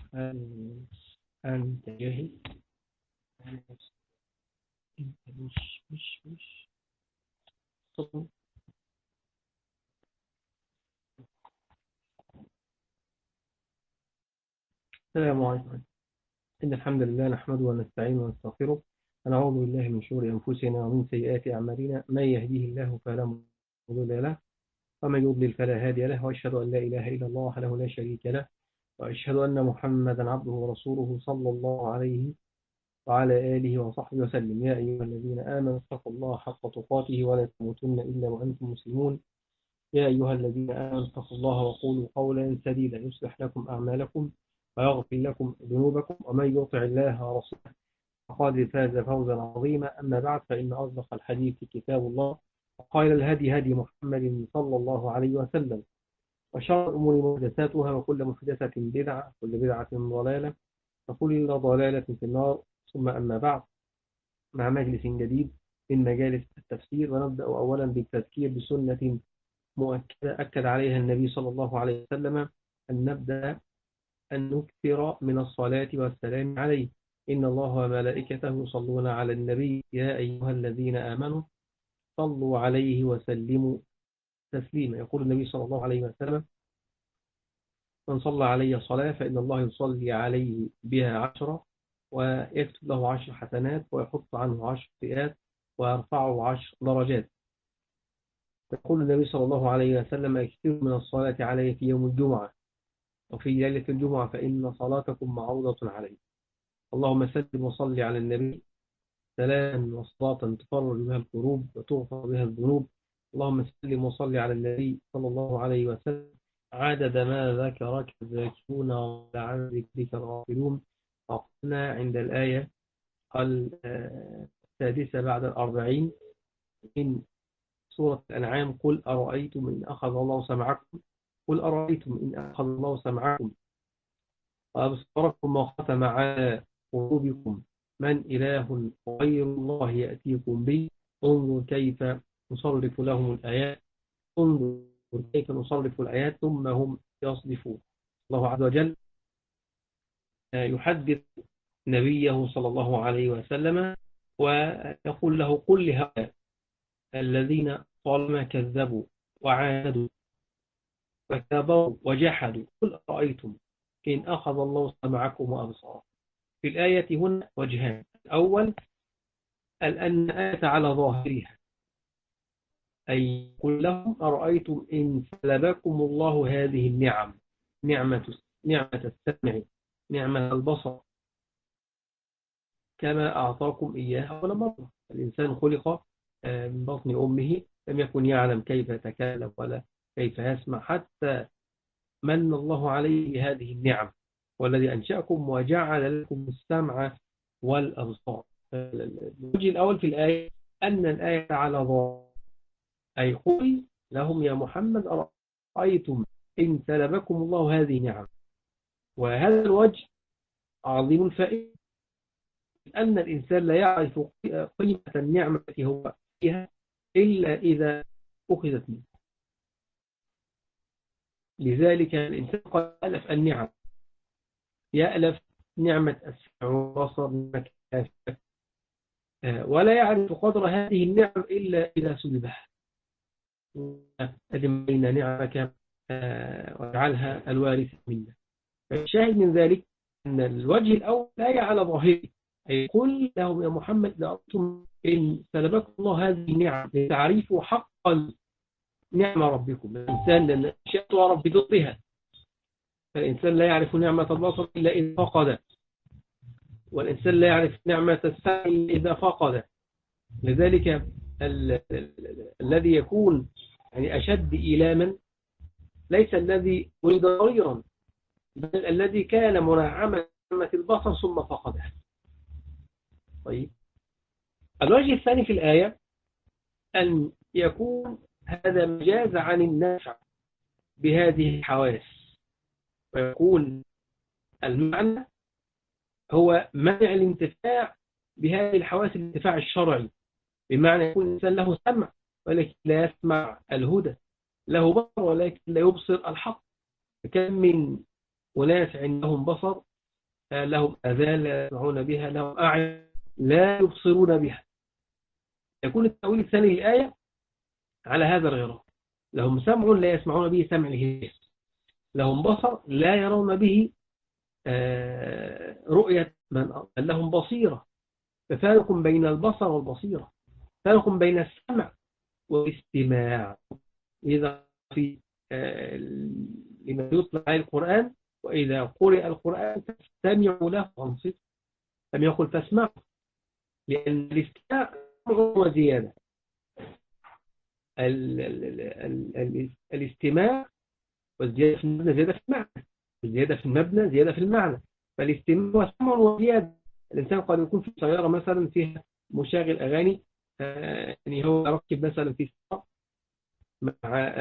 هل أنت جاهز؟ أنت مش صوت. السلام عليكم. إن الحمد لله نحمده ونستعينه ونستغفره ونعوذ بالله من شرور أنفسنا ومن سيئات أعمالنا. من يهديه الله فلا مضل له ومن يضلل فلا هادي له، وأشهد أن لا إله إلا الله وحده لا شريك له، وأشهد أن محمدا عبده ورسوله صلى الله عليه وعلى آله وصحبه وسلم. يا أيها الذين آمنوا اتقوا الله حق تقاته ولا تموتن إلا وأنتم مسلمون. يا أيها الذين آمنوا اتقوا الله وقولوا قولا سديدا يصلح لكم أعمالكم ويغفر لكم ذنوبكم، ومن يطع الله ورسوله فقد فاز فوزا عظيما. أما بعد، فإن أصدق الحديث كتاب الله، وخير الهدي هدي محمد صلى الله عليه وسلم، وشر الأمور محدثاتها، وكل محدثة بدعة، وكل بدعة ضلالة، وكل ضلالة في النار. ثم أما بعد، مع مجلس جديد من مجالس التفسير، ونبدأ أولا بالتذكير بسنة مؤكدة أكد عليها النبي صلى الله عليه وسلم، أن نبدأ أن نكثر من الصلاة والسلام عليه. إن الله وملائكته يصلون على النبي يا أيها الذين آمنوا صلوا عليه وسلموا تسليما. يقول النبي صلى الله عليه وسلم: من صلى علي صلاة فإن الله يصلي عليه بها 10 ويكتب له 10 حسنات ويحط عنه 10 سيئات ويرفعه 10 درجات. يقول النبي صلى الله عليه وسلم: اكثروا من الصلاة عليه في يوم الجمعة وفي ليلة الجمعة فإن صلاتكم معروضة عليه. اللهم سلم وصل على النبي سلاما وصلاة تفرج بها الكروب وتغفر بها الذنوب. اللهم سلم وصل على النبي صلى الله عليه وسلم عدد ما ذكرك الذاكرون وعن ذكرك الغافلون. وقفنا عند الآية السادسة بعد 40 من سورة الأنعام: قل أرأيتم إن أخذ الله سمعكم قل أرأيتم إن أخذ الله سمعكم وأبصاركم وختم على قلوبكم من إله غير الله يأتيكم به انظر كيف نصرف لهم الآيات انظر كيف نصرف الآيات ثم هم يصدفون. الله عز وجل يحدث نبيه صلى الله عليه وسلم ويقول له: قل لهؤلاء الذين طالما كذبوا وعاندوا وكبروا وجحدوا، قل أرأيتم إن أخذ الله سمعكم وأبصاركم. في الآية هنا وجهان: الأول أن آية على ظاهرها، أي قل لهم أرأيتم إن سلبكم الله هذه النعم، نعمة السمع، نعمة البصر، كما أعطاكم إياها أول مرة. الإنسان خلق من بطن أمه لم يكن يعلم كيف يتكلم ولا كيف يسمع، حتى من الله عليه بهذه النعم، والذي أنشأكم وجعل لكم السمع والأبصار. الوجه الأول في الآية أن الآية على ظاهر، أي قل لهم يا محمد أرأيتم إن سلبكم الله هذه النعم. وهذا الوجه عظيم الفائدة، أن الإنسان لا يعرف قيمة النعمة التي هو فيها إلا إذا أخذت منه. لذلك الإنسان قد ألف النعم، يألف نعمة السمع والبصر، ولا يعرف قدر هذه النعم إلا إذا سلبها. أدم بين نعمك واجعلها الوارث منا. الشاهد من ذلك أن الوجه الأول لا على ظاهره، أي قل لهم يا محمد لأنتم إن سلبكم الله هذه النعم لتعرفوا حقا نعمة ربكم. الإنسان لأن شاءت ورب بضدها، فالإنسان لا يعرف نعمة البصر إلا إذا فقد، والإنسان لا يعرف نعمة السمع إلا إذا فقد. لذلك الذي يكون يعني أشد إيلاما ليس الذي ولد صغيرا، بل الذي كان منعما نعمة البصر ثم فقدها. طيب، الوجه الثاني في الآية أن يكون هذا مجاز عن النافع بهذه الحواس، ويكون المعنى هو منع الانتفاع بهذه الحواس الانتفاع الشرعي، بمعنى يكون الإنسان له سمع ولكن لا يسمع الهدى، له بصر ولكن لا يبصر الحق. كم من أناس عندهم بصر لهم آذان لا يسمعون بها، لهم أعين لا يبصرون بها. يكون التأويل الثاني للآية على هذا الغرار: لهم سمع لا يسمعون به سمع الهداية، لهم بصر لا يرون به رؤية من لهم بصيرة. ففارق بين البصر والبصيرة، فارق بين السمع والاستماع. إذا في لمن يطلع عليه القرآن: وإذا قرئ القرآن فاستمعوا له وانصتوا. لم يقل فاسمعوا، لأن الاستماع وزيادة. الاستماع والزيادة في المبنى زيادة في المعنى، الزيادة في المبنى زيادة في المعنى. فالاستماع وسمع وزيادة. الإنسان قد يكون في سيارة مثلا فيها مشاغل أغاني، يعني هو ركب مثلا في سيارة مع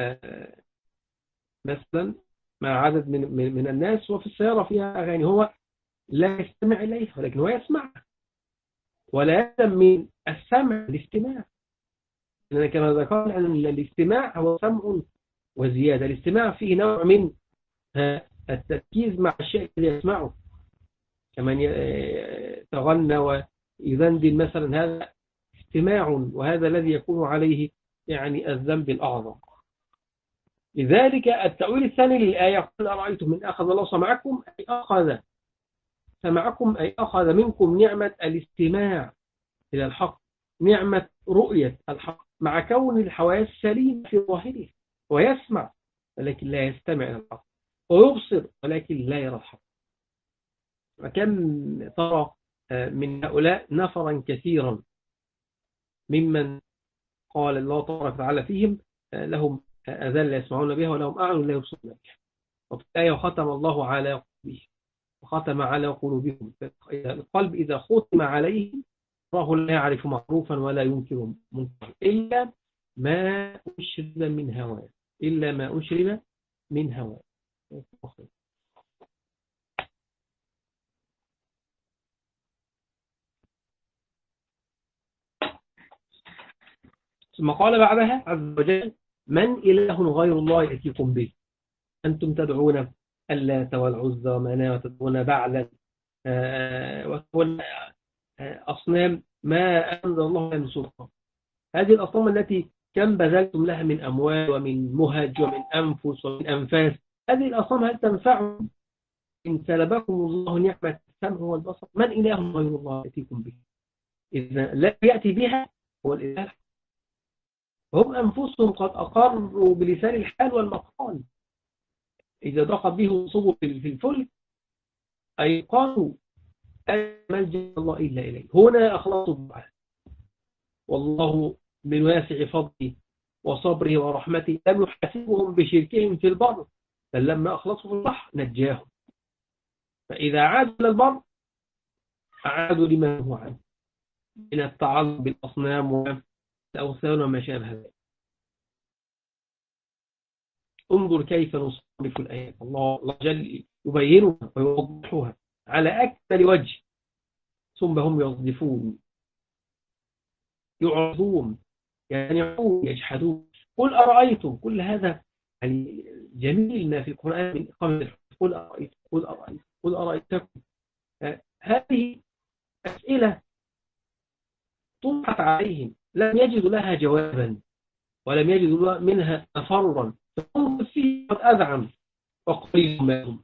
مثلا مع عدد من الناس، وفي السيارة فيها أغاني، هو لا يستمع إليها ولكن هو يسمع، ولا يلزم من السمع الاستماع. لأن كما ذكرنا أن الاستماع هو سمع وزيادة. الاستماع فيه نوع من التركيز مع الشيء الذي يسمعه، كمن تغنى ويذندن مثلا، هذا استماع، وهذا الذي يكون عليه يعني الذنب الأعظم. لذلك التأويل الثاني للآية: قل أرأيتم من أخذ الله سمعكم، أي أخذ سمعكم، أي أخذ منكم نعمة الاستماع إلى الحق، نعمة رؤية الحق، مع كون الحواس سليمة في ظاهره، ويسمع ولكن لا يستمع إلى الحق، ويبصر ولكن لا يرى الحق. وكم ترى من هؤلاء نفرا كثيرا ممن قال الله تبارك وتعالى فيهم: لهم آذان لا يسمعون بها ولهم أعين لا يبصرون بها. وفي الآية: وختم الله على قلوبهم وختم على قلوبهم. القلب إذا ختم عليه فهو لا يعرف معروفا ولا ينكر منكرا إلا ما أشرب من هواه، إلا ما أشرب من هواه. ثم قال بعدها عز وجل: من إله غير الله يأتيكم به، أنتم تدعون اللات والعزى ومناة وتدعون بعلا وتدعون أصنام ما أنزل الله من سلطان. هذه الأصنام التي كم بذلتم لها من أموال ومن مهج ومن أنفس ومن أنفاس، هذه الأصنام هل تنفعكم إن سلبكم الله نعمة السمع والبصر؟ من إله غير الله يأتيكم به؟ إذا لا يأتي بها هو الإله. هم أنفسهم قد أقروا بلسان الحال والمقال. إذا ضاقت بهم صبوا في الفلك أيقنوا أن ملجأ الله إلا إليه. هنا أخلصوا الدعاء، والله من واسع فضله وصبره ورحمته لم يحاسبهم بشركهم في البر، بل لما أخلصوا في البحر نجاهم. فإذا عادوا إلى البر أعادوا لما هو عنه من التعلق بالأصنام والأوثان وما شابه ذلك. انظر كيف نصرف الآيات، الله جل يبينها ويوضحها على أكمل وجه، ثم هم يصدفون يعرضون ينعون يجحدون. قل أرأيتم، كل هذا يعني جميل ما في القرآن من إقامة الحجة. قل أرأيتم، قل أرأيتم، قل أرأيتكم. هذه أسئلة طرحت عليهم لم يجدوا لها جوابا ولم يجدوا منها تفرا، فانظر فيه قد أذعن وقليل ما هم.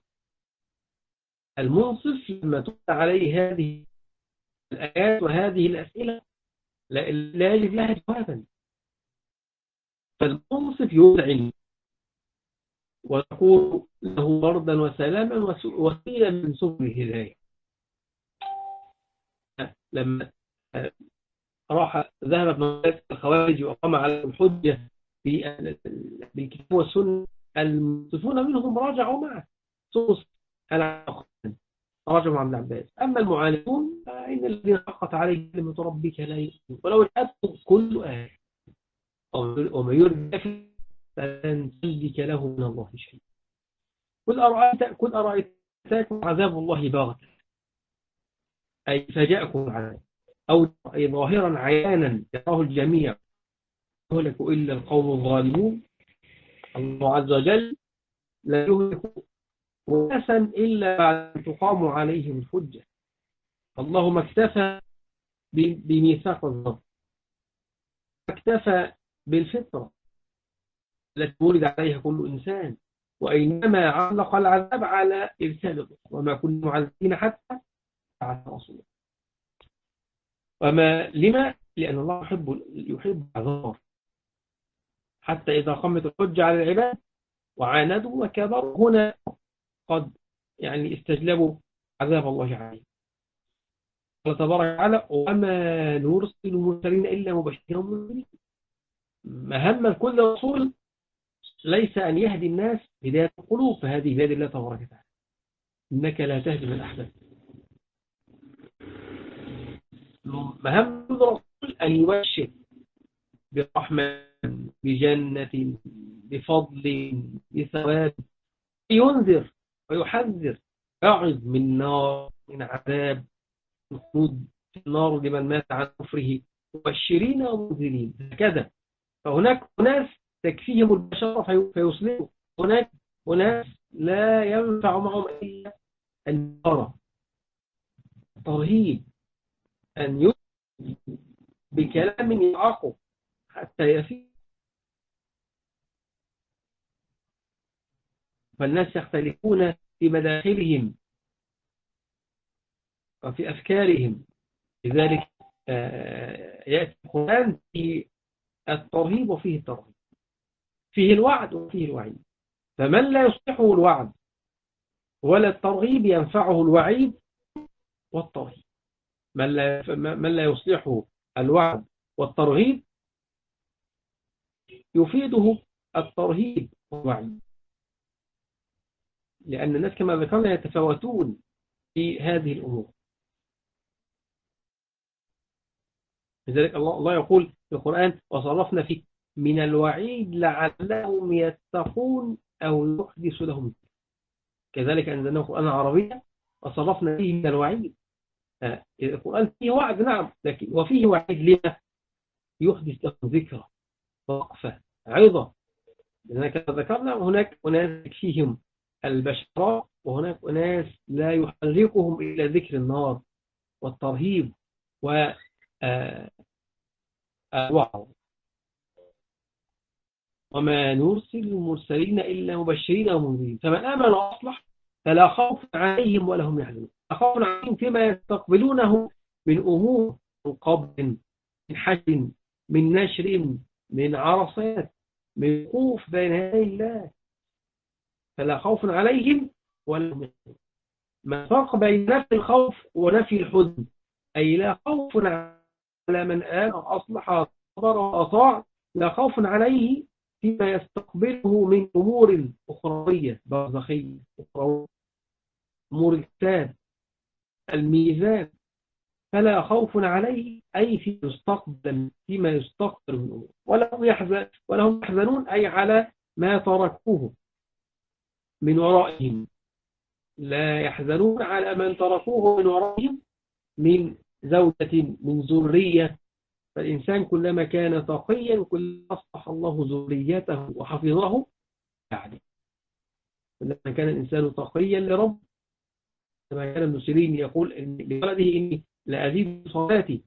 المنصف لما تطلع عليه هذه الآيات وهذه الأسئلة لا يجد لها جوابا، فالمنصف يذعن ويقول له بردا وسلاما وسيلا من سبل الهداية. لما ذهبت مدرسة الخوارج وقام على الحجة بالكتاب والسنة، المنصفون منهم راجعوا معه صوص راجعوا مع ابن عباس. أما المعاندون فإن الذين حقت عليه كلمة ربك لا يؤمنون ولو جاءتهم كل آية وما يرد فلن تملك له من الله شيء. قل أرأيتكم عذاب الله باغتة، أي فجاءكم العذاب، أو ظاهرا عيانا يراه الجميع، يهلك إلا القوم الظالمون. الله عز وجل لا يهلك وناسا إلا بعد أن تقام عليهم الحجة. الله ما اكتفى بميثاق الرب، اكتفى بالفطرة التي ولد عليها كل إنسان، وإنما علق العذاب على إرسال الرسل، وما كنا معذبين حتى بعث رسولا. لما؟ لأن الله يحب العذاب، حتى إذا قامت الحجة على العباد وعاندوا وكبروا هنا قد استجلبوا عذاب الله عليهم. قال تبارك وتعالى: وما نرسل المرسلين إلا مبشرين ومنذرين. مهمة كل رسول ليس أن يهدي الناس هداية القلوب، فهذه بيد الله تبارك وتعالى، إنك لا تهدي من أحببت. مهمة كل رسول أن يبشر برحمة، بجنة، بفضل، بثواب، ينذر ويحذر، يعظ من نار، من عذاب، الخلود في النار لمن مات عن كفره، مبشرين ومنذرين. هكذا. فهناك ناس تكفيهم البشرة فيصلحوا، هناك ناس لا ينفع معهم إلا النار، ترهيب، أن يؤذي بكلام يعاقب حتى يفيد. فالناس يختلفون في مداخلهم وفي أفكارهم. لذلك يأتي القرآن في الترهيب وفيه الترهيب، فيه الوعد وفيه الوعيد. فمن لا يصلحه الوعد ولا الترغيب ينفعه الوعيد والترهيب. من لا يصلحه الوعد والترغيب يفيده الترهيب والوعيد، لأن الناس كما ذكرنا يتفاوتون في هذه الأمور. لذلك الله يقول في القرآن: وصرفنا فيه من الوعيد لعلهم يتقون أو يحدث لهم. كذلك أنزلناه قرآنا عربيا وصرفنا فيه من الوعيد. القرآن فيه وعد نعم، لكن وفيه وعيد لما؟ يحدث لهم ذكرى، وقفة، عظة. لأننا كما ذكرنا هناك أناس فيهم البشراء، وهناك أناس لا يحركهم إلا ذكر النار والترهيب والوعظ. وما نرسل المرسلين إلا مبشرين ومنذرين، فمن آمن وأصلح فلا خوف عليهم ولا هم يحزنون. لا خوف عليهم فيما يستقبلونه من أمور، من قبض، من حج، من نشر، من عرصات، من وقوف بين يدي الله، فلا خوف عليهم ولا هم يحزنون. ما فرق بين نفي الخوف ونفي الحزن؟ أي لا خوف على من آمن وأصلح صبر وأطاع، لا خوف عليه فيما يستقبله من أمور أخروية برزخية، أمور الكتاب، الميزان، فلا خوف عليه أي فيما يستقبل من أمور، ولا هم يحزنون أي على ما تركوه من ورائهم. لا يحزنون على من تركوه من ورائهم من زوجة، من ذرية. فالإنسان كلما كان تقيا كلما أصلح الله ذريته وحفظه يعني. كلما كان الإنسان تقيا لرب، كما كان ابن سيرين يقول لولده: إني لأزيد صلاتي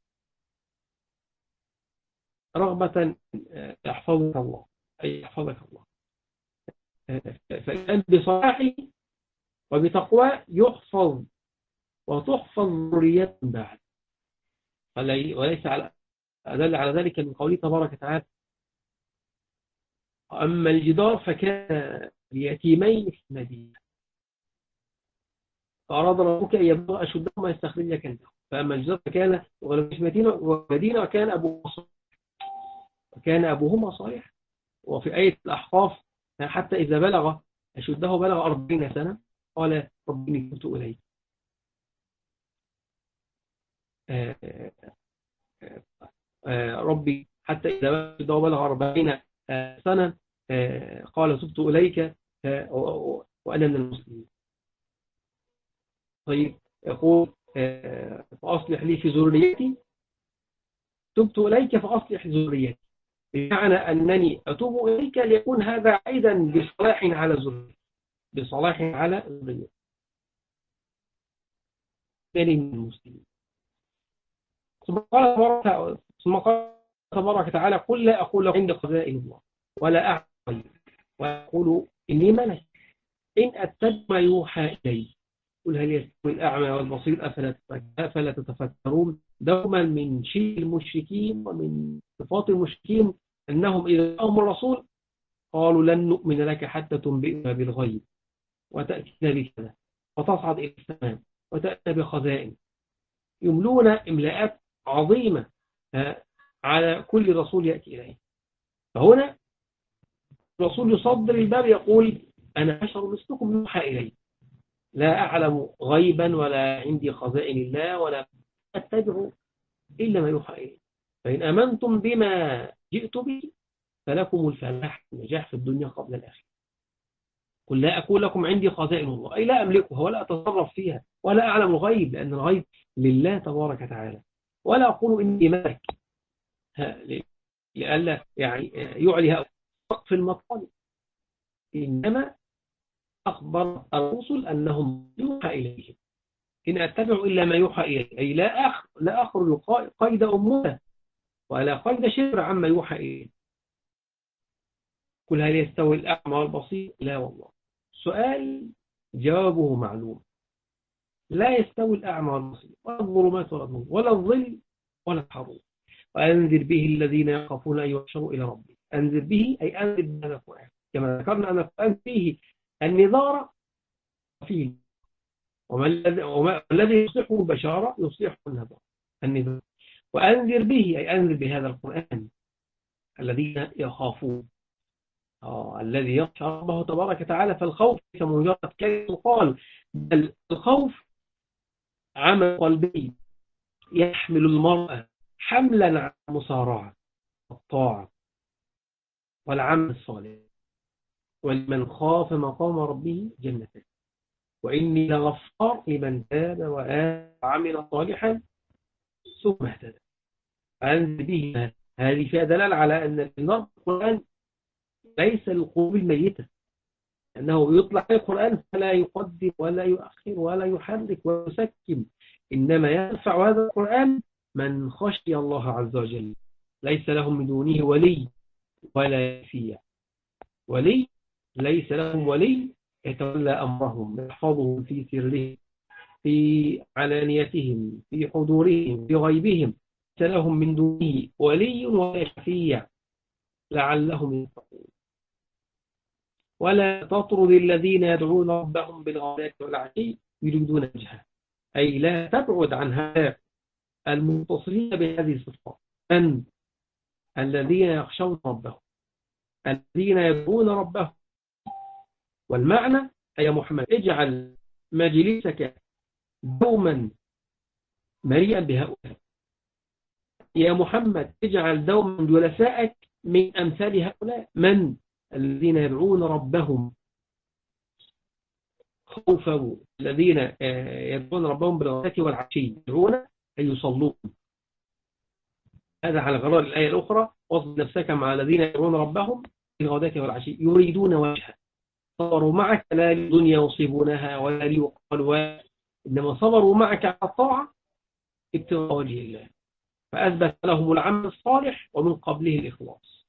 رغبة يحفظك الله، أي يحفظك الله. فالإنسان بصلاحه وبتقوى يحفظ وتحفظ ذريته بعد. وليس أدل على ذلك من قوله تبارك وتعالى: أما الجدار فكان ليتيمين في المدينة فأراد ربك أن يبلغ أشدهما يستخرج كنزهما. فأما الجدار فكان في مدينة وكان أبوهما صالحا. وفي آية الأحقاف: حتى إذا بلغ أشده بلغ 40 سنة قال رب إني تبت إليك. ربي حتى إذا بلغ 40 سنة قال تبت إليك وأنا من المسلمين. طيب يقول: فأصلح لي في ذريتي، تبت إليك فأصلح ذريتي، بمعنى أنني أتوب إليك ليكون هذا عيدا بصلاح على ذريتي. بصلاح على الغير من المسلمين. ثم قال تبارك وتعالى: قل لا أقول لكم عند خزائن الله ولا أعلم وأقول إني ملك إن أتبع ما يوحى إلي قل هل يستوي الأعمى والبصير أفلا تتفكرون. دوما من شيء المشركين ومن صفات المشركين أنهم إذا جاءهم الرسول قالوا لن نؤمن لك حتى تنبئنا بالغيب وتأتينا بكذا وتصعد إلى السماء وتأتي بخزائن. يملون إملاءات عظيمة على كل رسول يأتي إليه. فهنا الرسول يصدر الباب يقول: أنا بشر مثلكم يوحى إلي لا أعلم غيبا ولا عندي خزائن الله ولا أتبع إلا ما يوحى إلي فإن أمنتم بما جئت به فلكم الفلاح النجاح في الدنيا قبل الآخرة. قل لا أقول لكم عندي خزائن الله أي لا أملكها ولا أتصرف فيها ولا أعلم الغيب لأن الغيب لله تبارك وتعالى ولا أقول إني ملك لألا يعني يعلي في المطالب. إنما أخبر الرسل أنهم يوحى إليهم إن أتبع إلا ما يوحى إليه أي لا أخرج قيد أمته ولا قيد شبر عما يوحى إليه. قل هل يستوي الأعمى والبصير لا والله. سؤال جوابه معلوم. لا يستوي الأعمى والبصير ولا الظلمات ولا النور ولا الظل ولا الحرور. وأنذر به الذين يخافون أن يحشروا إلى ربهم. أنذر به أي أنذر بهذا القرآن كما ذكرنا أن القرآن فيه النذارة فيه وما الذي يصلحه البشارة يصلحه النذارة. وأنذر به أي أنذر بهذا القرآن الذين يخافون الذي يخشى ربه تبارك وتعالى. فالخوف ليس مجرد كلمة قال بل الخوف عمل قلبي يحمل المرأة حملا على المصارعة والطاعة والعمل الصالح. ولمن خاف مقام ربه جنتان وإني لغفار لمن تاب وعمل صالحا ثم اهتدى. أنزل به هذه فيها دلالة على أن القرآن ليس للقلوب الميتة أنه يطلع القرآن فلا يقدم ولا يؤخر ولا يحرك ويسكن إنما ينفع هذا القرآن من خشي الله عز وجل ليس لهم من دونه ولي ولا يشفيع. ولي ليس لهم ولي يتولى أمرهم يحفظهم في سرهم في علانيتهم في حضورهم في غيبهم ليس لهم من دونه ولي ولا شفيع لعلهم يتقون. ولا تطرد الذين يدعون ربهم بالغداة والعشي يريدون وجهه أي لا تبعد عن هؤلاء المتصلين بهذه الصفات أن الذين يخشون ربهم الذين يدعون ربهم. والمعنى يا محمد اجعل مجلسك دوما مريئا بهؤلاء. يا محمد اجعل دوما جلسائك من أمثال هؤلاء من الذين يدعون ربهم خوفا الذين يدعون ربهم بالغداة والعشي يدعون أن يصلون. هذا على غرار الآية الأخرى واصبر نفسك مع الذين يدعون ربهم بالغداة والعشي يريدون وجهه صبروا معك لا للدنيا يصيبونها ولا ليقالوا إنما صبروا معك على الطاعة ابتغاء وجه الله فأثبت لهم العمل الصالح ومن قبله الإخلاص.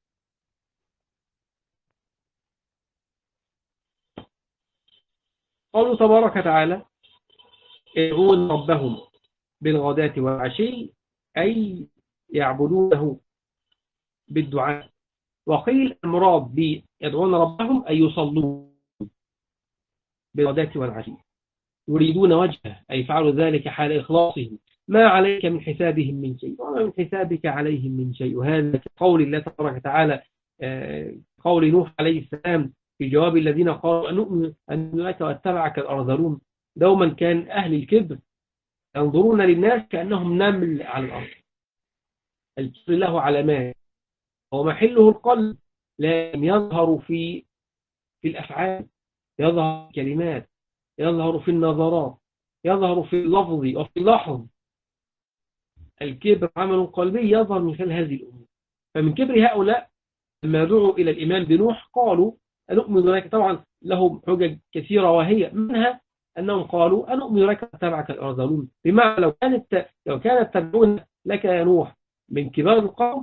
قالوا تبارك وتعالى يدعون ربهم بالغداة والعشي أي يعبدونه بالدعاء. وقيل المراد يدعون ربهم أي يصلون بالغداة والعشي يريدون وجهه أي فعلوا ذلك حال إخلاصهم ما عليك من حسابهم من شيء وما من حسابك عليهم من شيء. وهذا قول الله تبارك وتعالى قول نوح عليه السلام في جواب الذين قالوا أن لك واتبعك الأرذلون. دوما كان أهل الكبر ينظرون للناس كأنهم نمل على الأرض. الكبر له علامات ومحله القلب لكن يظهر في الأفعال يظهر في الكلمات يظهر في النظرات يظهر في اللفظ وفي اللحظ. الكبر عمل قلبي يظهر من خلال هذه الأمور. فمن كبر هؤلاء لما دعوا إلى الإيمان بنوح قالوا أنؤمن لك. طبعا لهم حجج كثيرة، وهي منها أنهم قالوا أنؤمن لك واتبعك الأرذلون، بمعنى لو كانت تدعون لك يا نوح من كبار القوم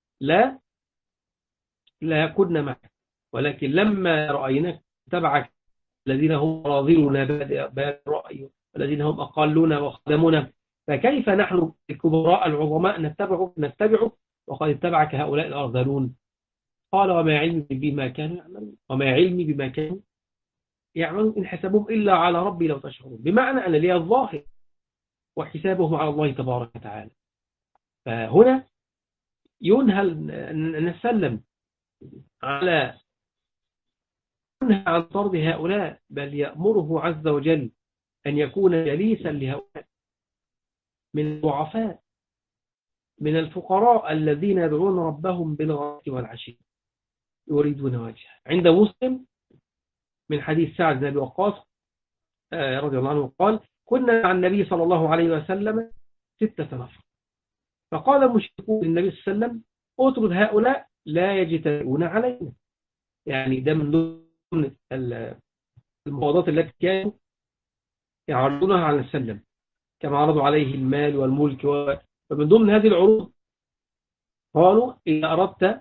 لا كنا معك، ولكن لما رأيناك تبعك الذين هم راضون بادئ الرأي والذين هم أقلون وخدمون، فكيف نحن الكبراء العظماء نتبعه وقد اتبعك هؤلاء الأرذلون؟ قال وما علمي بما كانوا يعملون، وما علمي بما كانوا يعملون إن حسبهم إلا على ربي لو تشعرون، بمعنى أن لي الظاهر وحسابهم على الله تبارك وتعالى. فهنا ينهى أن نسلم على ينهى عن طرد هؤلاء، بل يأمره عز وجل أن يكون جليسا لهؤلاء من الضعفاء، من الفقراء الذين يدعون ربهم بالغداة والعشي يريدون وجهه. عند مسلم من حديث سعد بن أبي وقاص رضي الله عنه قال كنا مع النبي صلى الله عليه وسلم 6 نفر، فقال المشركون للنبي صلى الله عليه وسلم اطرد هؤلاء لا يجترئون علينا. يعني ده من ضمن المفاوضات التي كانوا يعرضونها على السلم، كما عرضوا عليه المال والملك. ومن ضمن هذه العروض قالوا إذا أردت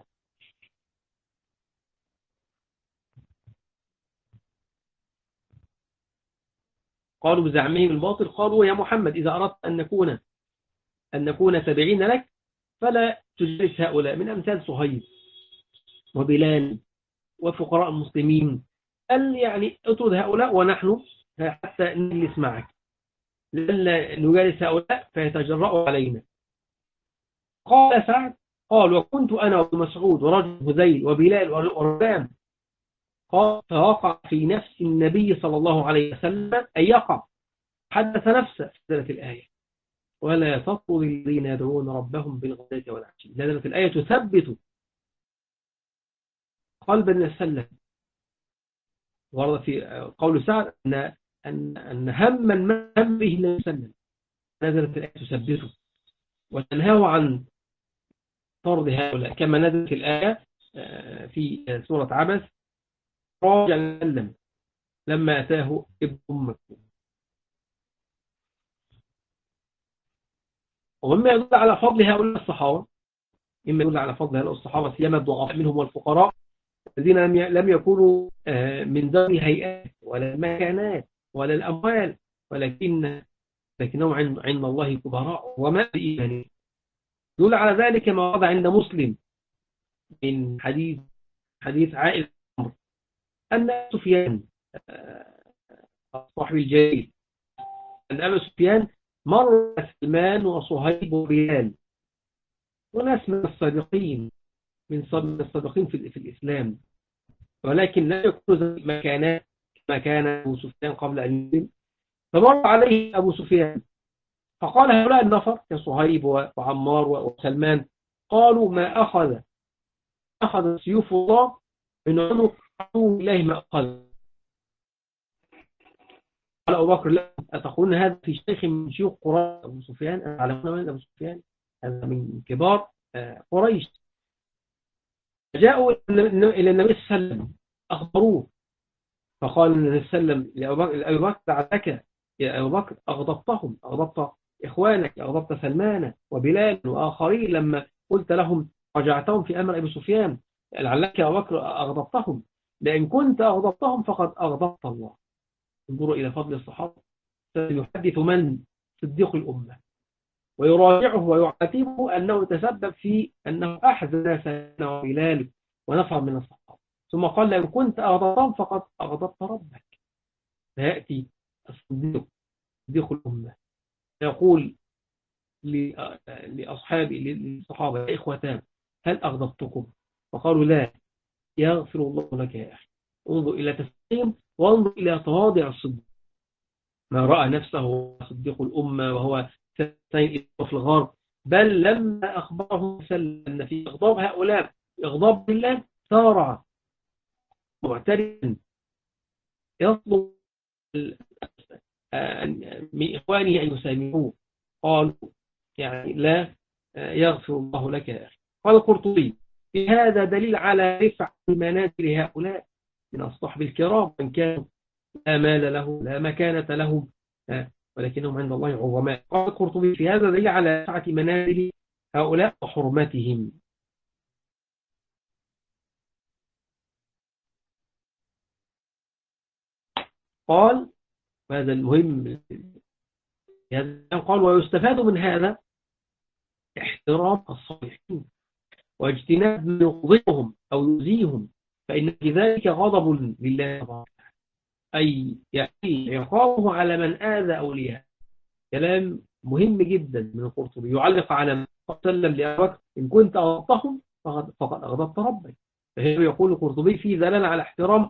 قالوا بزعمهم الباطل، قالوا يا محمد إذا أردت أن نكون تابعين لك فلا تجلس هؤلاء من أمثال صهيب وبلال وفقراء المسلمين، قال يعني اطرد هؤلاء ونحن حتى نجلس معك، لأن نجالس هؤلاء فيتجرأوا علينا. قال سعد قال وكنت أنا وابن مسعود ورجل هذيل وبلال وربام، قال فوقع في نفس النبي صلى الله عليه وسلم أن يقع، حدث نفسه، نزلت الآية ولا تطرد الذين يدعون ربهم بالغداة والعشي. نزلت الآية تثبت قلب النبي صلى الله عليه وسلم. ورد في قول سعد أن هم من هم به النبي صلى الله عليه وسلم، نزلت الآية تثبته وتنهاه عن طرد هؤلاء، كما نزلت الآية في سورة عبس راجع وسلم لما أتاه ابن مكتوم. ومما يدل على فضل هؤلاء الصحابة، مما يدل على فضل هؤلاء الصحابة سيما الضعفاء منهم والفقراء الذين لم يكونوا من ذوي هيئات ولا المكانات ولا الأموال، لكنهم عند الله كبراء وما بإيمانهم. يدل على ذلك ما ورد عند مسلم من حديث عائل أن سفيان صاحب الجليل أن أبا سفيان مر سلمان وصهيب وبلال وناس من الصادقين في الإسلام، ولكن لا يكون مكانات ما كان أبو سفيان قبل أن يسلم. فمر عليه أبو سفيان فقال هؤلاء النفر كصهيب وعمار وسلمان قالوا ما أخذ سيوف الله من عنق عدو الله ما أخذ. قال أبو بكر لا أتقولون هذا في شيخ من شيوخ قريش؟ أبو سفيان أعلمون من أبو سفيان هذا من كبار قريش. جاءوا إلى النبي صلى الله عليه وسلم أخبروه، فقال النبي صلى الله عليه وسلم لأبي بكر بعدك يا أبو بكر أغضبت إخوانك، أغضبت سلمان وبلال وآخرين لما قلت لهم رجعتهم في أمر أبي سفيان، لعلك يا أبو بكر أغضبتهم، لأن كنت أغضبتهم فقد أغضبت الله. انظروا إلى فضل الصحابة. سيحدث من صديق الأمة ويراجعه ويعاتبه أنه تسبب في أنه أحزن سلمان وبلال ونفر من الصحابة، ثم قال لأن كنت أغضبتهم فقد أغضبت ربك. فيأتي صديق الأمة يقول للصحابة يا إخوتان هل أغضبتكم؟ فقالوا لا. يغفر الله لك يا أخي. انظر إلى تسليم وانظر إلى تواضع الصديق، ما رأى نفسه صديق الأمة وهو سيد في الغار، بل لما أخبره أن في إغضاب هؤلاء إغضاب بالله سارع معترفا يطلب من إخوانه أن يسامحوه. قالوا يعني لا يغفر الله لك يا أخي. قال القرطبي في هذا دليل على رفع منازل هؤلاء، من الصحب الكرام من كانوا لا مال له لا مكانة لهم ولكنهم عند الله عظماء. قال القرطبي في هذا دليل على سعة منازل هؤلاء وحرمتهم. قال هذا المهم، قال ويستفاد من هذا احترام الصالحين واجتناب من يغضبهم أو يؤذيهم، فإن في ذلك غضب لله، أي يعني عقابه على من آذى أولياء. كلام مهم جدا من القرطبي يعلق على ما سلم لأبي بكر إن كنت أغضبتهم فقد أغضبت ربك. فهي يقول القرطبي في دلالة على احترام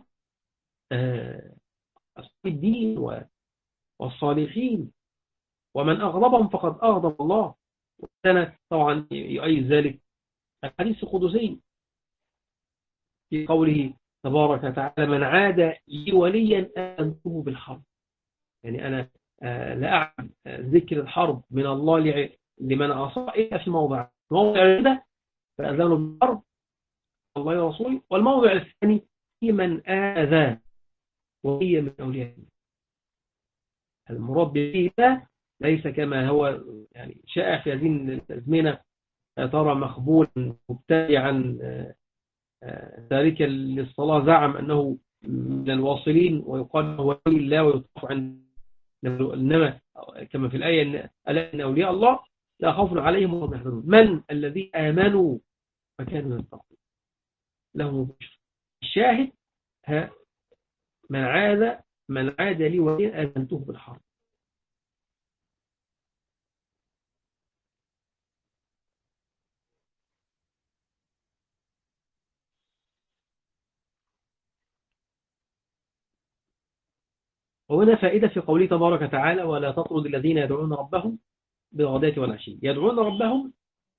الدين والصالحين، ومن أغضبهم فقد أغضب الله. وكان طبعا يؤيد ذلك الحديث القدسي في قوله تبارك وتعالى من عاد لي وليا أنته بالحرب. يعني أنا لا أعلم ذكر الحرب من الله لمن عصى إلا في موضع ده فأذانه بالحرب الله ورسوله، والموضع الثاني في من آذى وهي من أولياء. المراد به ليس كما هو يعني شائع في هذه الأزمنة ترى مخبولا مبتدعا تاركا للصلاة زعم أنه من الواصلين ويقال هو ولي الله ويطاف عن، إنما كما في الآية ألا إن أولياء الله لا خوف عليهم وهم يحزنون من الذي آمنوا فكانوا يتقون لهم بشر. الشاهد من عاد لي وليا آذنته بالحرب. وهنا فائدة في قوله تبارك وتعالى ولا تطرد الذين يدعون ربهم بالغداة والعشي. يدعون ربهم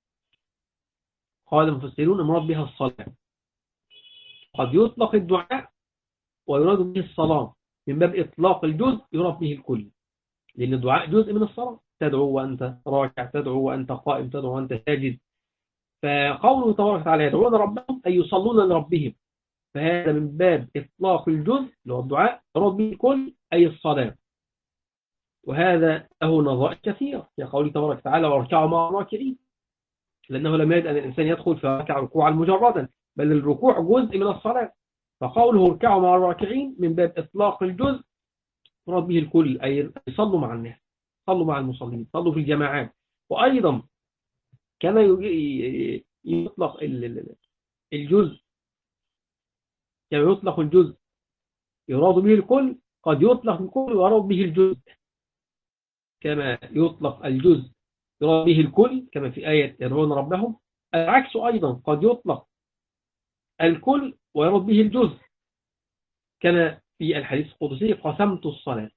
قال المفسرون المراد بها الصلاة. قد يطلق الدعاء ويراد به الصلاة من باب إطلاق الجزء يراد به الكل، لأن الدعاء جزء من الصلاة، تدعو وأنت راكع، تدعو وأنت قائم، تدعو وأنت ساجد. فقوله تبارك وتعالى يدعون ربهم أي يصلون لربهم، فهذا من باب إطلاق الجزء اللي هو الدعاء يراد به الكل أي الصلاة. وهذا له نظائر كثيرة في قوله تبارك وتعالى واركعوا مع الراكعين، لأنه لم يرد أن الإنسان يدخل في ركع ركوعا مجردا، بل الركوع جزء من الصلاة. فقوله اركعوا مع الراكعين من باب إطلاق الجزء يراد به الكل أي يصلوا مع الناس، صلوا مع المصلين، صلوا في الجماعات. وأيضا كما يطلق الجزء، كما يطلق الجزء يراد به الكل، قد يطلق الكل ويراد به الجزء. كما يطلق الجزء يراد به الكل كما في آية يدعون ربهم، العكس أيضا قد يطلق الكل ويراد به الجزء كما في الحديث القدسي قسمت الصلاة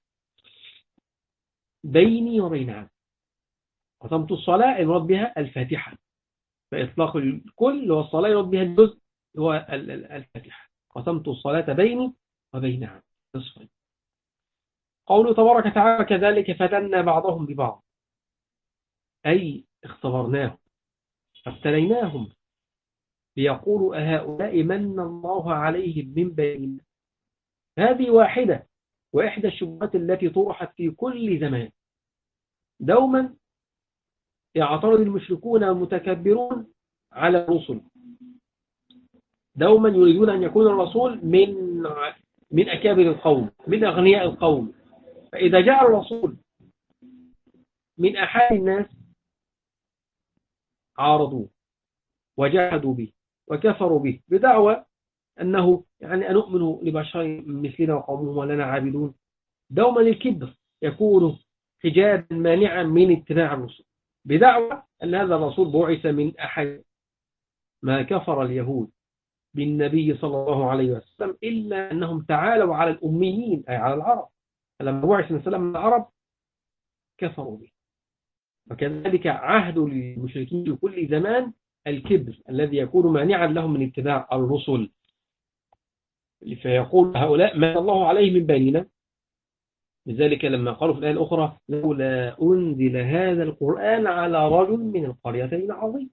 بيني وبين عبدي. قسمت الصلاة يراد بها الفاتحة، فإطلاق الكل والصلاة يراد بها الجزء هو الفاتحة. قسمت الصلاة بيني وبين عبدي. قوله تبارك وتعالى كذلك فتنا بعضهم ببعض أي اختبرناهم فابتليناهم ليقولوا أهؤلاء من الله عليهم من بيننا. هذه واحدة وإحدى الشبهات التي طرحت في كل زمان. دوما يعترض المشركون المتكبرون على الرسل، دوما يريدون أن يكون الرسول من أكابر القوم، من أغنياء القوم. فإذا جاء الرسول من أحد الناس عارضوه وجحدوا به وكفروا به بدعوى أنه يعني أنؤمن لبشر مثلنا وقومهم ولنا عابدون. دوما الكبر يكون حجابا مانعا من اتباع الرسل بدعوى أن هذا الرسول بعث من أحد. ما كفر اليهود بالنبي صلى الله عليه وسلم إلا أنهم تعالوا على الأميين أي على العرب، فلما بعث من سلام العرب كفروا به. وكذلك عهد للمشركين في كل زمان الكبر الذي يكون مانعا لهم من اتباع الرسل. فيقول هؤلاء ما الله عليه من بيننا. لذلك لما قالوا في الآية الأخرى لولا أنزل هذا القرآن على رجل من القريتين عظيم.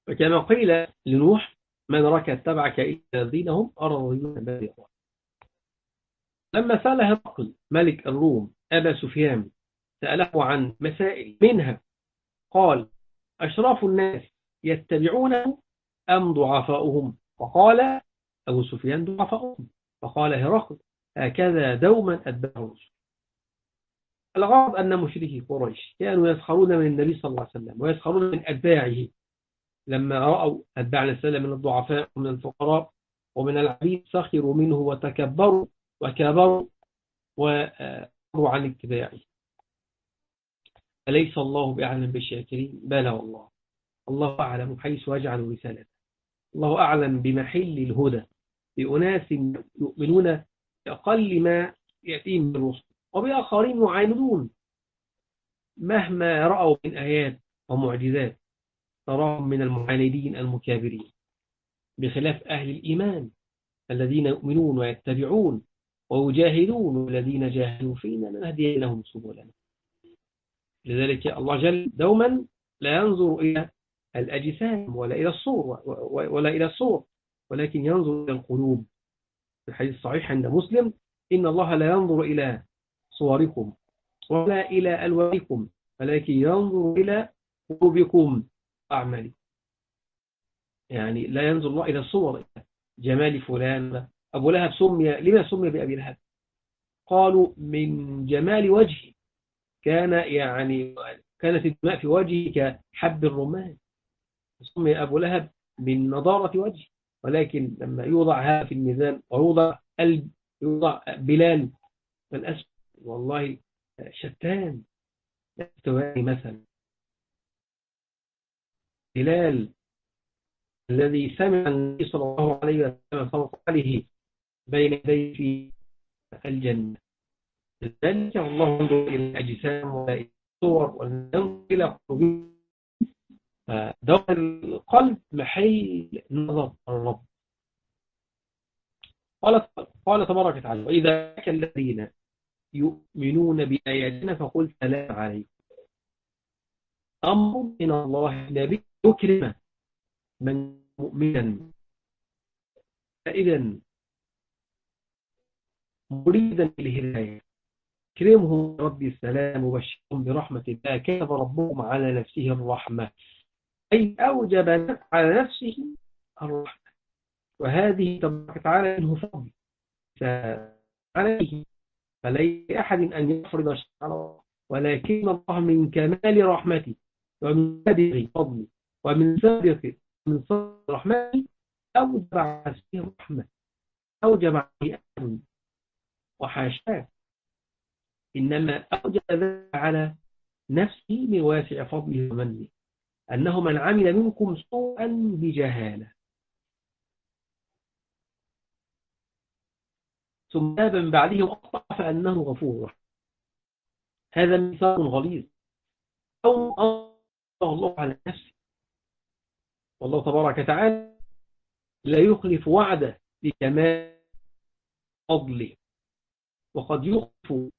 فكما قيل لنوح من ركب اتبعك إلا الذين هم أراضون بادئ. لما سأل هرقل ملك الروم أبا سفيان سأله عن مسائل منها قال أشراف الناس يتبعونه أم ضعفاؤهم؟ فقال أبو سفيان ضعفاؤهم. فقال هرقل هكذا دوما أتباع الرسل. الغرض أن مشركي قريش كانوا يسخرون من النبي صلى الله عليه وسلم ويسخرون من أتباعه لما رأوا أتباع السلام من الضعفاء ومن الفقراء ومن العبيد سخروا منه وتكبروا وكبروا وأعرضوا عن اتباعه. أليس الله بأعلم بالشاكرين؟ بلى والله. الله أعلم حيث يجعل رسالته. الله أعلم بمحل الهدى بأناس يؤمنون بأقل ما يأتيهم من الرسل وبآخرين يعاندون مهما رأوا من آيات ومعجزات تراهم من المعاندين المكابرين، بخلاف أهل الإيمان الذين يؤمنون ويتبعون ويجاهدون والذين جاهدوا فينا لنهدي لهم سبلنا. لذلك الله جل دوما لا ينظر إلى الأجسام ولا إلى الصور ولكن ينظر إلى القلوب. في الحديث الصحيح عند مسلم إن الله لا ينظر إلى صوركم ولا إلى ألوانكم ولكن ينظر إلى قلوبكم وأعمالكم. يعني لا ينظر الله إلى الصور، جمال فلان. أبو لهب لما سمي بأبي لهب؟ قالوا من جمال وجهه، كانت الدماء في وجهه كحب الرمان. سمي أبو لهب من نضارة وجهه. ولكن لما يوضع هذا في الميزان ويوضع بلال الأسود والله شتان يستواني مثلا. بلال الذي سمع النبي صلى الله عليه وسلم صوت عليه بين يديه في الجنة. لذلك الله ينظر إلى الأجسام وإلى الصور وينظر إلى قلوب. فدور القلب محل نظر الرب. قال تبارك وتعالى وإذا كان الذين يؤمنون بآياتنا فقل سلام عليكم أمر من الله النبي يكرم من مؤمنا. فإذا مريدا الهداية كرمهم ربي السلام وبشرهم برحمة الله كتب ربهم على نفسه الرحمة، أي أوجب على نفسه الرحمة. وهذه تبارك وتعالى منه فضل عليه، فليس أحد أن يفرض شيئا على الله، ولكن الله من كمال رحمته ومن سابق فضله ومن سابق رحمته أوجب على نفسه الرحمة، أوجب عليه أمن وحاشاه، إنما أوجب ذلك على نفسه من واسع فضله ومنه، أنه من عمل منكم سوءا بجهالة ثم تاب من بعده وأخطأ فأنه غفور. هذا ميثاق غليظ أو الله على نفسه. والله تبارك وتعالى لا يخلف وعده لكمال فضله، وقد يخلف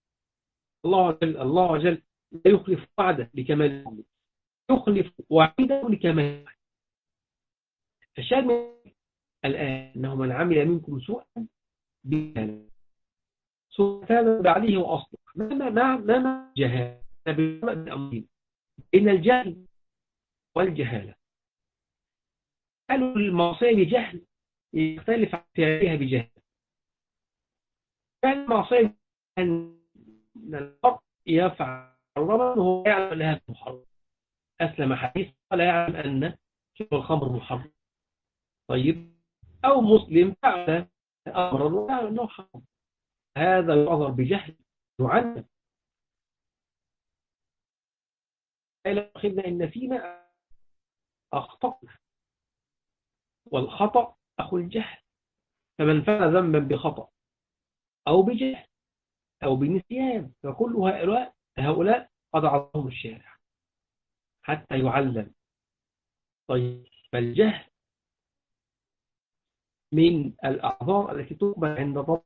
الله جل لا يخلف وعده لكمال فضله، يخلف وعده لكمال. فشاهد الآن أنه من عمل منكم سوءا بجهالة ثم تاب بعده وأصلح ما جهالة بالأمرين إن الجهل والجهالة. قالوا المعصية بجهل يختلف عن فعلها بجهل. فعل المعصية أن الفرد يفعل محرما وهو يعلم أنها محرم. أسلم حديث ولا يعلم أن شرب الخمر محرم. طيب أو مسلم فعل أمرا ويعلم أنه حرام، هذا يعذر بجهل يعنى. إلى أخذنا إن فينا أخطأنا، والخطأ أخو الجهل. فمن فعل ذنبا بخطأ أو بجهل أو بنسيان فكل هؤلاء قد عظمهم الشارع حتى يعلم. طيب فالجهل من الأعذار التي تقبل عند الله.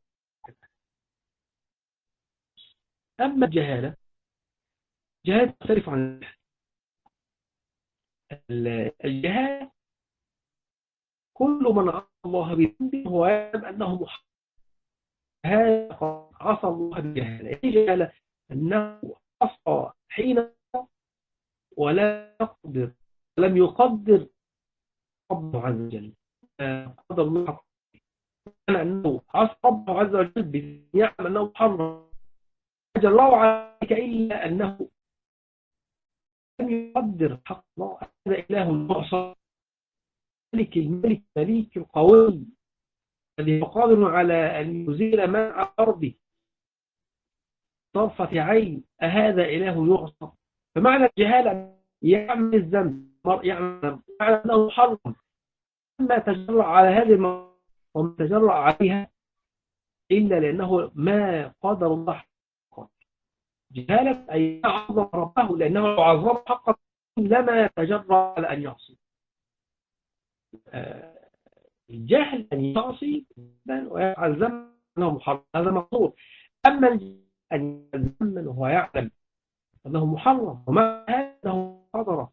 أما الجهالة جهالة تختلف عن الجهل. الجهالة كل من عصى الله بذنب هو يعلم أنه محرم. هذا قد عصى الله بجهالة. الجهالة أنه عصى حين ولا يقدر، ولم يقدر ربه عز وجل. قدر الله أنه عصى ربه عز وجل بيعلم أنه محرم جل الله عليك، إلا أنه لم يقدر حق الله. هذا إله معصى، الملك مليك القوي الذي قادر على أن يزيل ما على أرضه طرفة عين. أهذا إله يعصى؟ فمعنى الجهالة يعمل الذنب، يعمل أنه محرم، ما تجرأ على هذه المرأة وما تجرأ عليها إلا لأنه ما قدر الله حقا. جهالة أي عظم ربه، لأنه لو عظم حقا لما تجرأ على أن يعصي. الجهل أن يعصي ويفعل ذنبا أنه محرم، هذا مقصود. أما أن يذنب وهو يعلم أنه محرم ومع هذا أنه قدر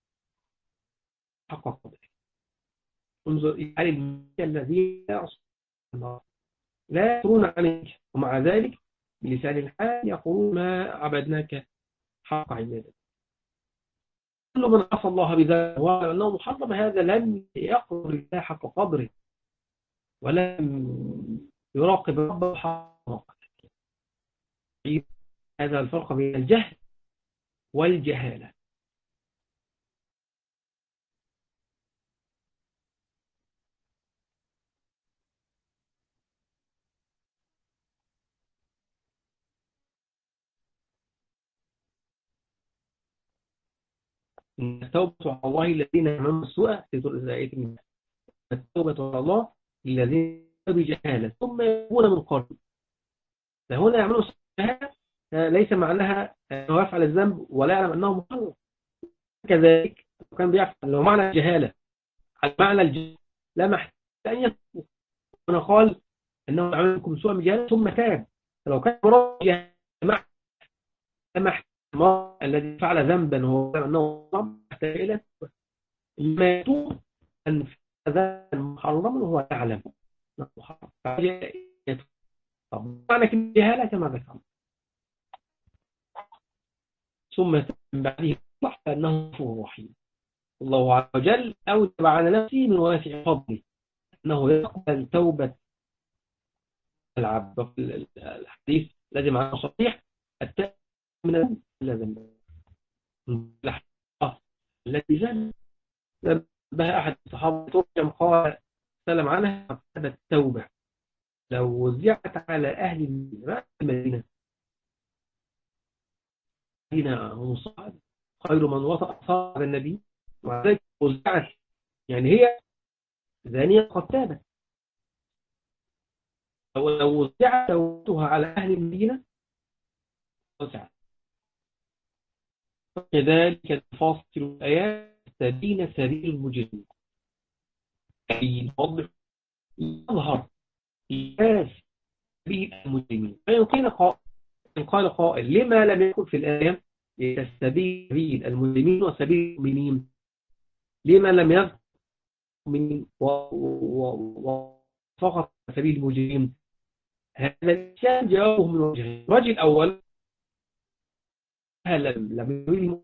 حق قدره. انظر إلى الملك الذين يعصون لا يترون عليك، ومع ذلك بلسان الحال يقولون ما عبدناك حق عبادك. كل من عصى الله بذلك وعلم أنه محرم هذا لم يقدر الله حق قدره، ولم يراقب ربه حق قدره. هذا الفرق بين الجهل والجهالة. التوبة على الله الذين يعملون السوء في آية من التوبة على الله الذين بجهالة ثم يكون من قرب. فهنا يعملون السوء ليس معناها أنه يفعل الذنب ولا يعلم أنه محرم. كذلك كان بيفعل لو معنى الجهالة على معنى الجهالة لا محتاج أن يتوب. هنا قال أنه يعمل لكم سوء بجهالة ثم تاب. فلو كان مراد جهالة لما احتاج الذي فعل ذنبا وهو يعلم أنه محتاج إلى ما يتوب أن هذا محرم وهو يعلم أنه محرم. طب معنى كلمة جهالة كما ذكرنا. ثم من بعده صح أنه غفور رحيم. الله عز وجل أوجب على نفسه من واسع فضله أنه يقبل توبة العبد. الحديث الذي معنا صحيح التائب من الذنب التي زال بها أحد الصحابة ترجم قال سلم عنها مرتبة التوبة لو وزعت على أهل المدينة هم صاحب خير من وطأ صاحب النبي وذلك وزعت، يعني هي ثانية قد تابت. لو وزعت توبتها على أهل المدينة وزعت. كذلك نفصل الآيات تبين سبيل المجرمين، أي يوضح يظهر إيجاز سبيل المجرمين. فإن قال قائل لما لم يكن في الآية سبيل المجرمين وسبيل المؤمنين؟ لما لم يذكر من وفقط سبيل المجرمين؟ هذا الإنسان جوابه من وجهين. الوجه الأول لم يريد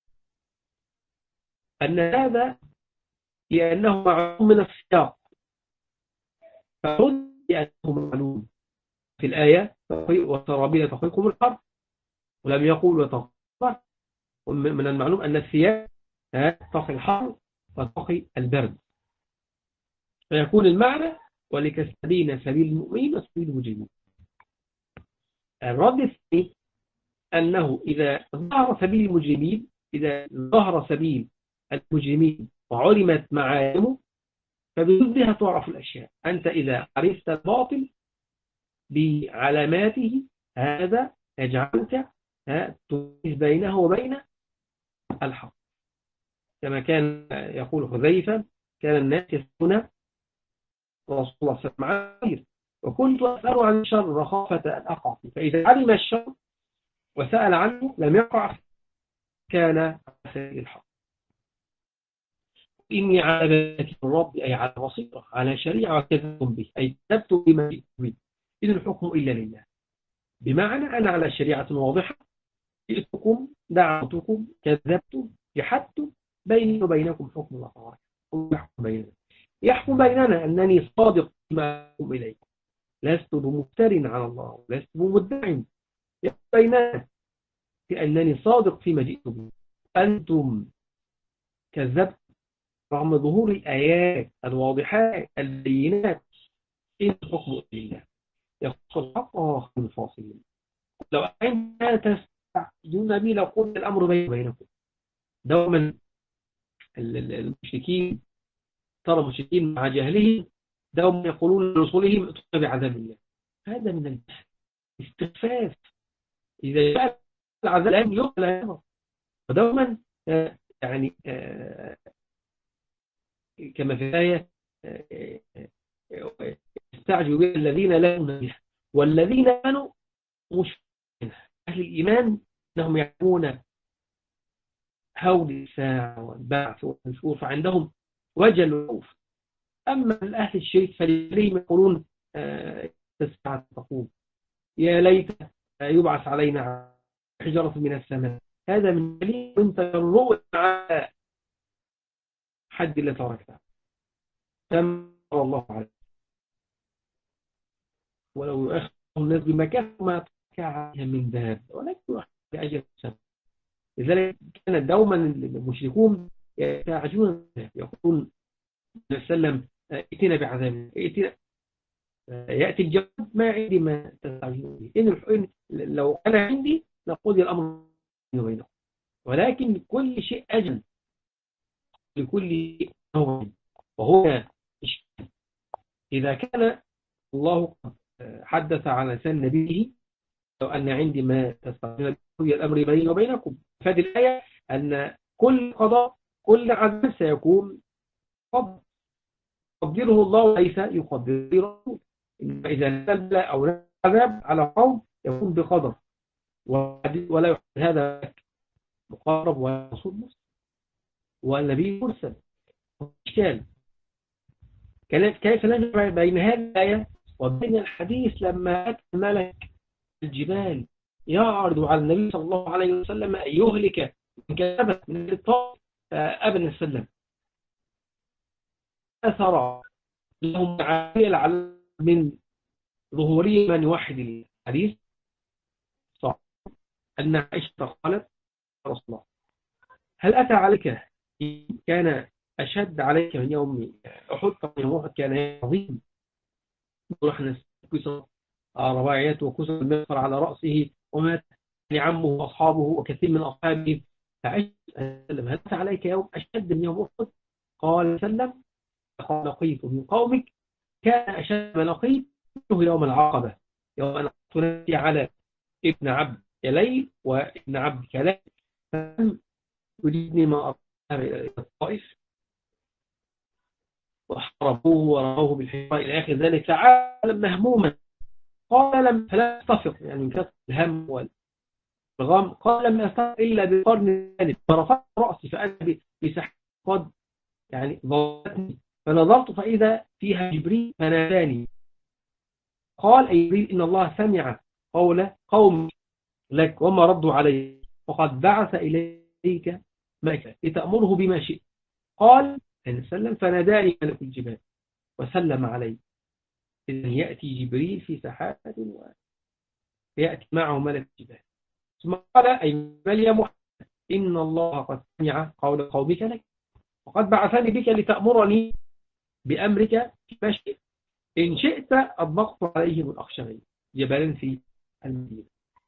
أن هذا لأنه معلوم من السياق، فرد لأنه معلوم في الآية والسرابيل تقيكم الحرب، ولم يقول وتقي. من المعلوم أن الثياب تقي الحر وتقي البرد، فيكون المعنى ولكستبين سبيل المؤمنين وسبيل المجرمين. الرد الثاني أنه إذا ظهر سبيل المجرمين، إذا ظهر سبيل المجرمين وعلمت معالمه فبضدها تعرف الأشياء. أنت إذا عرفت الباطل بعلاماته هذا يجعلك تميز بينه وبين الحق. كما كان يقول حذيفة كان الناس يسألون رسول الله صلى الله عليه وسلم وكنت أسأل عن الشر خافة أن أقع فيه، فإذا علم الشر وسأل عنه لم يقع كان على سبيل الحق. إني على بينة من ربي، أي على بصيرة، على شريعة كذبتم به، أي كذبتم بما جئت به، إن الحكم إلا لله. بمعنى أنا على شريعة واضحة، جئتكم دعوتكم كذبتم جحدتم، بيني وبينكم حكم الله تعالى. يحكم بيننا، يحكم بيننا أنني صادق فيما أحكم إليكم، لست بمفتر على الله، لست بمدع. يحكم بيننا في أنني صادق فيما جئت به، أنتم كذبتم رغم ظهور الآيات الواضحات البينات، إن الحكم لله يخص الحق وهو خير الفاصلين. لو أنت تستعجلون بي لقضي الأمر بينكم. دوما المشركين، ترى المشركين مع جهلهم دوما يقولون لرسولهم ائتونا بعذاب الله. هذا من الجهل، استخفاف. إذا جاء العذاب الآن يقتل هذا. فدوما يعني كما في الآية استعجلوا بها الذين لا يؤمنون بها والذين آمنوا مشركين. أهل الإيمان أنهم يعلمون هول الساعة والبعث والنشور، فعندهم وجل وخوف. أما أهل الشرك فلديهم يقولون الساعة تقوم، يا ليت يبعث علينا حجرة من السماء. هذا من دليل من تجرؤ على حد الله تبارك وتعالى. تمر الله عليه، ولو يؤخر الناس بما كسبوا ما ترك عليها من دابة ولكن يؤخر لأجل مسمى. لذلك كان دوما المشركون يستعجلون، يقولون النبي صلى الله عليه وسلم ائتنا بعذاب، يأتي الجواب ما عندي ما تستعجلون به، إن لو أنا عندي لقضي الأمر بينكم، ولكن كل شيء أجل لكل شيء هو. وهو إذا كان الله حدث على لسان نبيه لو أن عندي ما تستعجلون به الأمر بيني وبينكم، فهذه الآية أن كل قضاء كل عذاب سيكون قدر يقدره الله ليس يقدره. إذا نزل أو نزل عذاب على قوم يكون بقدر، ولا يحدث هذا مقارب ورسول مسلم والنبي مرسل. إشكال كيف نجمع بين هذه الآية وبين الحديث لما أتى ملك الجبال يعرض على النبي صلى الله عليه وسلم أن يهلك من كذبت من الطائف أبن السلم، أثر لهم عائل على من ظهوري من يوحد الحديث صح أن عائشة قالت رسول الله هل أتى عليك كان أشد عليك من يوم أحد؟ يوم أحد كان عظيم، نحن كسر رباعيات وكسر المغفر على رأسه ومات عمه وأصحابه وكثير من أصحابه. فعائشة هل أتى عليك يوم أشد من يوم أحد؟ قال سلم قال لقيت من قومك كان أشد ما لقيت يوم العقبة، يوم أن أطلت على ابن عبد يليل وابن عبد كلام فلم يجدني ما أطلت إلى الطائف وحربوه ورموه بالحجارة إلى آخر ذلك. فعال مهموما قال لم فلا أستفق، يعني من كثرة الهم والغم قال لم أستفق إلا بقرن الثالث، فرفعت رأسي فأنا بسحب قد يعني ضغطتني، فنظرت فإذا فيها جبريل فناداني قال أي جبريل إن الله سمع قول قوم لك وما ردوا عليه وقد بعث إليك ملكا لتأمره بما شئت. قال سلم فناداني ملك الجبال وسلم علي إذن يأتي جبريل في سحابة ويأتي معه ملك الجبال ثم قال أي بل يا محمد إن الله قد سمع قول قومك لك وقد بعثني بك لتأمرني بأمرك فيما شئت، إن شئت أطبقت عليهم الأخشبين جبلا في المدينة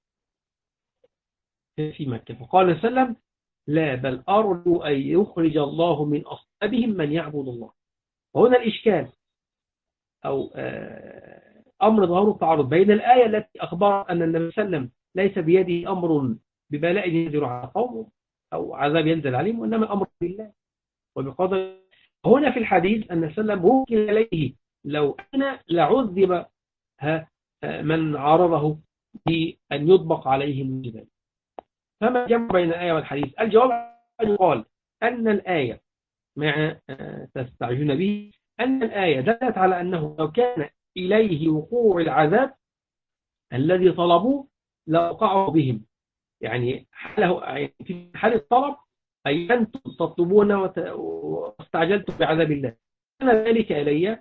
في مكة. فقال سلم لا بل أرجو أن يخرج الله من أصحابهم من يعبد الله. وهنا الإشكال أو أمر ظهور التعارض بين الآية التي أخبر أن النبي صلى الله عليه وسلم ليس بيده أمر ببلاء ينزل على قومه أو عذاب ينزل عليهم، وإنما أمر بالله وبقدر. هنا في الحديث أن السلام وكل إليه لو أنا لعذب من عارضه بأن يطبق عليهم الجبال. فما الجمع بين الآية والحديث؟ الجواب أن يقال أن الآية ما تستعجلون به، أن الآية دلت على أنه لو كان إليه وقوع العذاب الذي طلبوه لوقعوا بهم. يعني في حال الطلب أي أنتم تطلبون واستعجلتم بعذاب الله، أنا ذلك إلي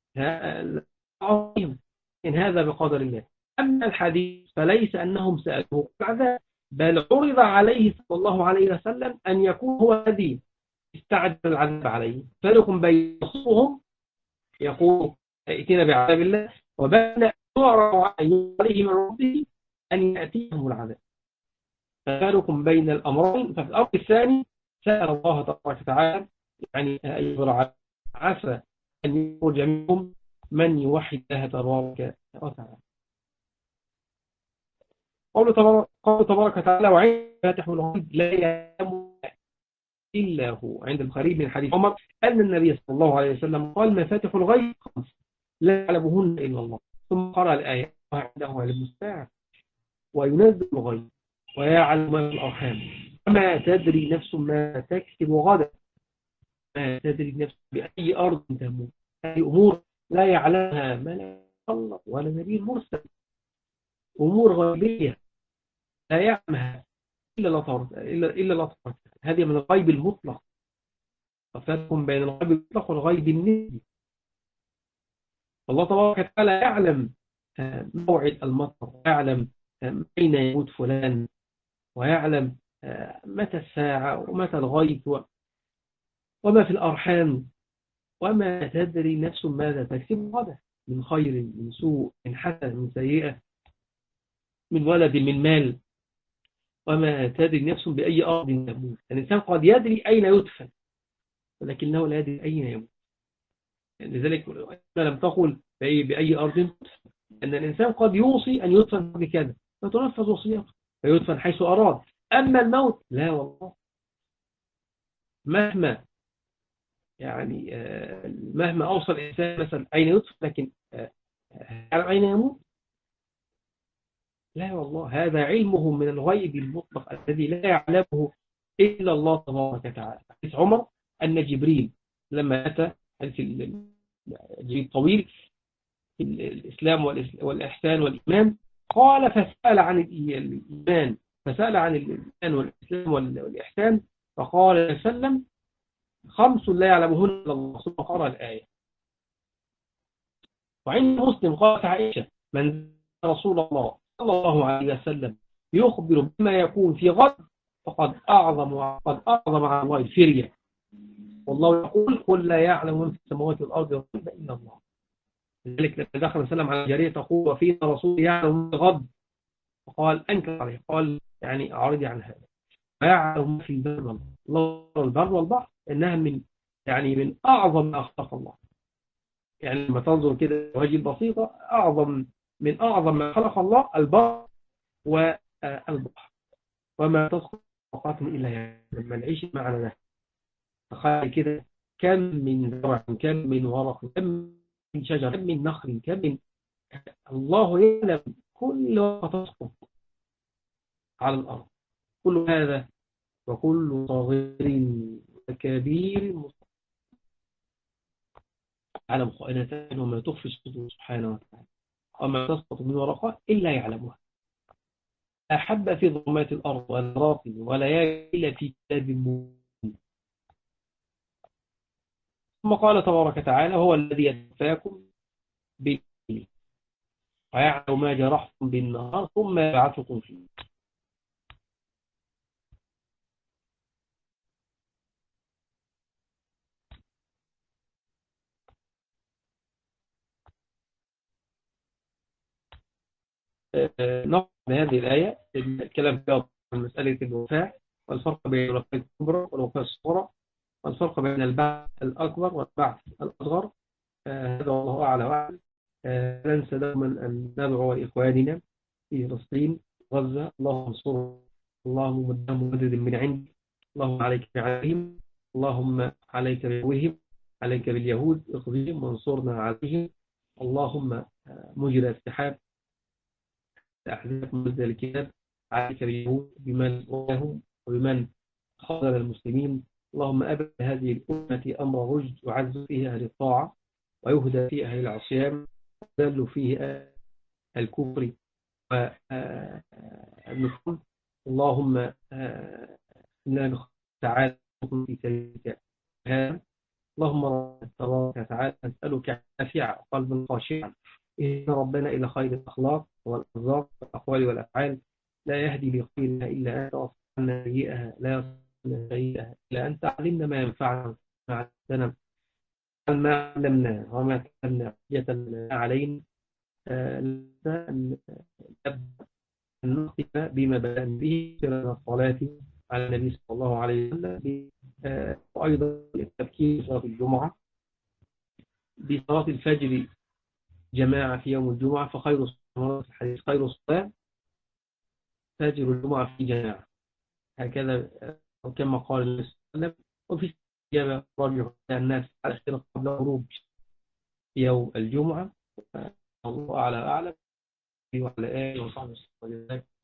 عظيم إن هذا بقدر الله. أما الحديث فليس أنهم سألوه العذاب، بل عرض عليه صلى الله عليه وسلم أن يكون هو الذي استعجل العذاب عليه. فرق بين رسولهم يقول ائتنا بعذاب الله، وبين يعرض عليه من ربه أن يأتيهم العذاب. ففرق بين الأمرين. ففي الأمر الثاني سأل الله تبارك وتعالى يعني أيها عسى أن يخرج منهم من يوحد الله تبارك وتعالى. قول تبارك وتعالى وعند فاتح الغيب لا يعلم إلا هو. عند البخاري من حديث عمر أن النبي صلى الله عليه وسلم قال مفاتح الغيب خمس لا يعلمهن إلا الله، ثم قرأ الآية وعنده علم الساعة وينزل الغيب ويعلم ما في الأرحام وما تدري نفس ما تكسب غدا، ما تدري نفس بأي أرض تموت. هذه أمور لا يعلمها ملك الله ولا نبي مرسل، أمور غيبية لا يعلمها إلا الله تبارك. هذه من الغيب المطلق. ففرق بين الغيب المطلق والغيب النسبي. الله تبارك وتعالى يعلم موعد المطر، ويعلم أين يموت فلان، ويعلم متى الساعة ومتى الغيب وما في الأرحام، وما تدري نفس ماذا تكسب غدا من خير من سوء من حسن من سيئة من ولد من مال، وما تدري نفس بأي أرض تموت. الإنسان قد يدري أين يدفن ولكنه لا يدري أين يموت. لذلك لم تقل بأي أرض تدفن، أن الإنسان قد يوصي أن يدفن بكذا فتنفذ وصيته فيدفن حيث أراد. أما الموت لا والله، مهما يعني مهما أوصل الإنسان مثلا أين يدفن، لكن أين يموت لا والله. هذا علمه من الغيب المطلق الذي لا يعلمه إلا الله تبارك وتعالى. حديث عمر أن جبريل لما أتى جبريل طويل في الإسلام والإحسان والإيمان، قال فسأل عن الإيمان، فسأل عن الإيمان والإسلام والإحسان، فقال وسلم خمس لا يعلمهن إلا الله، ثم قرأ الآية. وعند مسلم قالت عائشة من رسول الله صلى الله عليه وسلم يخبر بما يكون في غد فقد أعظم على الله الفرية، والله يقول قل لا يعلم من في السماوات والأرض والغيب إلا الله. لذلك لما دخل وسلم على الجارية تقول وفينا رسول يعلم الغد، فقال أنكر عليه، قال يعني أعرضي عن هذا. ويعلم في البر والبحر، الله البر والبحر إنها من أعظم ما أخلق الله. يعني لما تنظر كده وجه البسيطة من أعظم ما خلق الله البر والبحر، وما تسقط ورقة إلا لما نعيش معنا ده. تخيل كده كم من زرع، كم من ورق، كم من شجر، كم من نخل، كم من الله يعلم كل ورقة تسقط على الأرض. كل هذا وكل صغير وكبير علم خائنة وما تخفي الصدور سبحانه وتعالى، وما تسقط من ورقة إلا يعلمها. أحب في ظلمات الأرض والراقب وليالي في كتاب مبين. ثم قال تبارك وتعالى هو الذي يتوفاكم بالليل ويعلم ما جرحتم بالنهار ثم يبعثكم فيه. نقل هذه الآية الكلام فيها عن مسألة الوفاة والفرق بين الوفاة الكبرى والوفاة الصغرى، والفرق بين البعث الأكبر والبعث الأصغر. هذا والله أعلى وأعلم. ننسى دوما أن ندعو لإخواننا في فلسطين غزة، اللهم انصرهم، اللهم مدهم مدد من عندك، اللهم عليك بعليهم، اللهم عليك بوهم، عليك باليهود اخذهم وانصرنا عليهم، اللهم مجرى السحاب أحزاب منزل الكتاب عليك باليهود بمن وهم وبمن خذل المسلمين، اللهم أبد هذه الأمة أمر رشد يعز فيه أهل الطاعة ويهدى فيه أهل العصيان ويذل فيه أهل الكفر والنفور. اللهم إنا تعالى في سبيلك. اللهم ربنا تبارك وتعالى نسألك نافع قلب خاشعا إن ربنا إلى خير الأخلاق والأرزاق والأقوال والأفعال لا يهدي لخيرها إلا أنت وصلنا سيئها لا يصلنا سيئها إلا أنت علمنا ما ينفعنا ما علمتنا ما علمنا وما تعلمنا حجة علينا أن نختم بما بدأنا به من الصلاة على النبي صلى الله عليه وسلم وأيضا التبكير صلاة الجمعة بصلاة الفجر جماعة في يوم الجمعة فخير الصلاة الحديث خير الصلاة فجر الجمعة في جماعة هكذا كما قال النبي صلى الله عليه وسلم. وفي استجابة راجع الناس على خير قبل غروب يوم الجمعة. الله أعلى أعلم وعلى آله وصحبه وسلم.